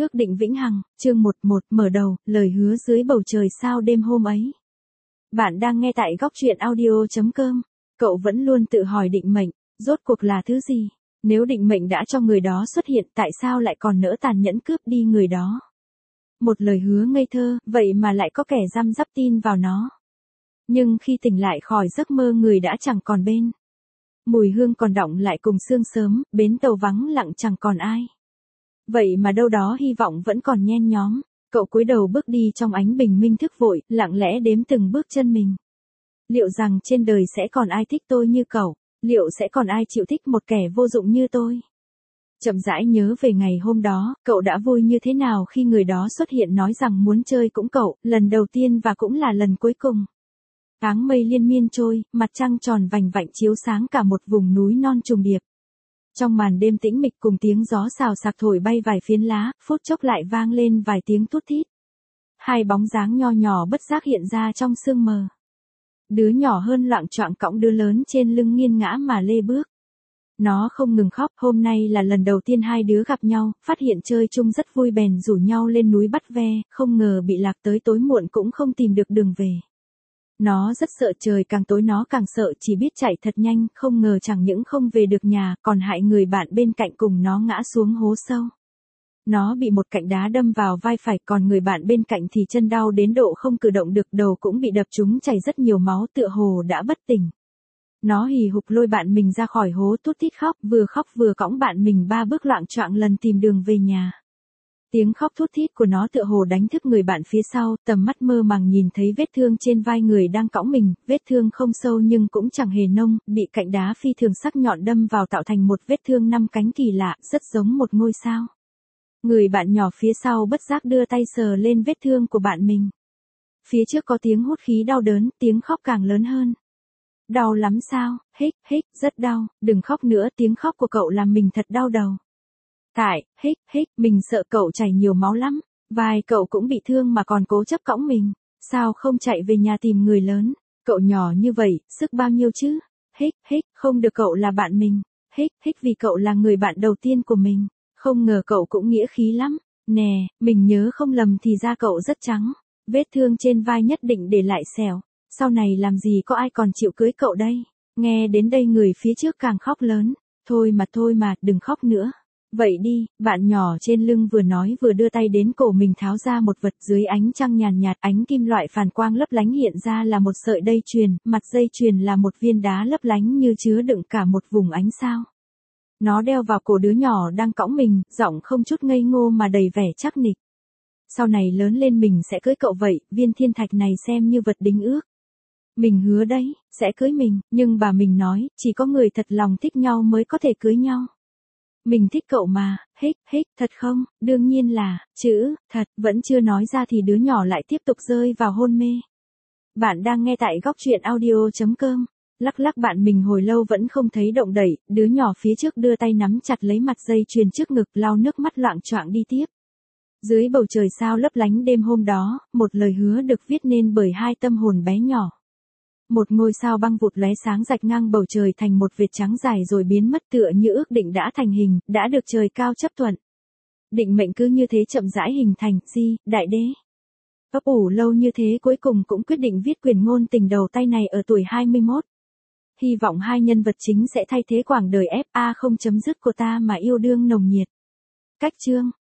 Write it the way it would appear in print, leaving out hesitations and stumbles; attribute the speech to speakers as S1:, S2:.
S1: Ước định vĩnh hằng, chương 11, mở đầu, lời hứa dưới bầu trời sao đêm hôm ấy. Bạn đang nghe tại góc truyện audio.com. Cậu vẫn luôn tự hỏi định mệnh, rốt cuộc là thứ gì? Nếu định mệnh đã cho người đó xuất hiện, tại sao lại còn nỡ tàn nhẫn cướp đi người đó? Một lời hứa ngây thơ, vậy mà lại có kẻ răm rắp tin vào nó. Nhưng khi tỉnh lại khỏi giấc mơ, người đã chẳng còn bên. Mùi hương còn đọng lại cùng sương sớm, bến tàu vắng lặng chẳng còn ai. Vậy mà đâu đó hy vọng vẫn còn nhen nhóm. Cậu cúi đầu bước đi trong ánh bình minh thức vội, lặng lẽ đếm từng bước chân mình. Liệu rằng trên đời sẽ còn ai thích tôi như cậu? Liệu sẽ còn ai chịu thích một kẻ vô dụng như tôi? Chậm rãi nhớ về ngày hôm đó, cậu đã vui như thế nào khi người đó xuất hiện nói rằng muốn chơi cũng cậu, lần đầu tiên và cũng là lần cuối cùng. Áng mây liên miên trôi, mặt trăng tròn vành vạnh chiếu sáng cả một vùng núi non trùng điệp. Trong màn đêm tĩnh mịch cùng tiếng gió xào xạc thổi bay vài phiến lá, phút chốc lại vang lên vài tiếng thút thít. Hai bóng dáng nho nhỏ bất giác hiện ra trong sương mờ. Đứa nhỏ hơn loạng choạng cõng đứa lớn trên lưng nghiêng ngã mà lê bước. Nó không ngừng khóc, hôm nay là lần đầu tiên hai đứa gặp nhau, phát hiện chơi chung rất vui bèn rủ nhau lên núi bắt ve, không ngờ bị lạc tới tối muộn cũng không tìm được đường về. Nó rất sợ trời càng tối nó càng sợ, chỉ biết chạy thật nhanh, không ngờ chẳng những không về được nhà, còn hại người bạn bên cạnh cùng nó ngã xuống hố sâu. Nó bị một cạnh đá đâm vào vai phải, còn người bạn bên cạnh thì chân đau đến độ không cử động được, đầu cũng bị đập trúng chảy rất nhiều máu, tựa hồ đã bất tỉnh. Nó hì hục lôi bạn mình ra khỏi hố, thút thít khóc vừa cõng bạn mình 3 bước loạng choạng lần tìm đường về nhà. Tiếng khóc thút thít của nó tựa hồ đánh thức người bạn phía sau, tầm mắt mơ màng nhìn thấy vết thương trên vai người đang cõng mình, vết thương không sâu nhưng cũng chẳng hề nông, bị cạnh đá phi thường sắc nhọn đâm vào tạo thành một vết thương 5 cánh kỳ lạ, rất giống một ngôi sao. Người bạn nhỏ phía sau bất giác đưa tay sờ lên vết thương của bạn mình. Phía trước có tiếng hút khí đau đớn, tiếng khóc càng lớn hơn. Đau lắm sao? Hích, rất đau, đừng khóc nữa, tiếng khóc của cậu làm mình thật đau đầu. Tại, hích, mình sợ cậu chảy nhiều máu lắm, vai cậu cũng bị thương mà còn cố chấp cõng mình, sao không chạy về nhà tìm người lớn, cậu nhỏ như vậy, sức bao nhiêu chứ? Hích, không được, cậu là bạn mình, hích vì cậu là người bạn đầu tiên của mình, không ngờ cậu cũng nghĩa khí lắm, nè, mình nhớ không lầm thì da cậu rất trắng, vết thương trên vai nhất định để lại sẹo, sau này làm gì có ai còn chịu cưới cậu đây, nghe đến đây người phía trước càng khóc lớn, thôi mà, đừng khóc nữa. Vậy đi, bạn nhỏ trên lưng vừa nói vừa đưa tay đến cổ mình tháo ra một vật dưới ánh trăng nhàn nhạt, ánh kim loại phản quang lấp lánh hiện ra là một sợi dây chuyền, mặt dây chuyền là một viên đá lấp lánh như chứa đựng cả một vùng ánh sao. Nó đeo vào cổ đứa nhỏ đang cõng mình, giọng không chút ngây ngô mà đầy vẻ chắc nịch. Sau này lớn lên mình sẽ cưới cậu vậy, viên thiên thạch này xem như vật đính ước. Mình hứa đấy, sẽ cưới mình, nhưng bà mình nói, chỉ có người thật lòng thích nhau mới có thể cưới nhau. Mình thích cậu mà, hích, thật không, đương nhiên là, chữ, thật, vẫn chưa nói ra thì đứa nhỏ lại tiếp tục rơi vào hôn mê. Bạn đang nghe tại góc truyện audio.com, lắc bạn mình hồi lâu vẫn không thấy động đẩy, đứa nhỏ phía trước đưa tay nắm chặt lấy mặt dây chuyền trước ngực, lau nước mắt loạng choạng đi tiếp. Dưới bầu trời sao lấp lánh đêm hôm đó, một lời hứa được viết nên bởi hai tâm hồn bé nhỏ. Một ngôi sao băng vụt lóe sáng rạch ngang bầu trời thành một vệt trắng dài rồi biến mất, tựa như ước định đã thành hình, đã được trời cao chấp thuận. Định mệnh cứ như thế chậm rãi hình thành, đại đế. Ấp ủ lâu như thế cuối cùng cũng quyết định viết quyển ngôn tình đầu tay này ở tuổi 21. Hy vọng hai nhân vật chính sẽ thay thế quãng đời FA không chấm dứt của ta mà yêu đương nồng nhiệt. Cách chương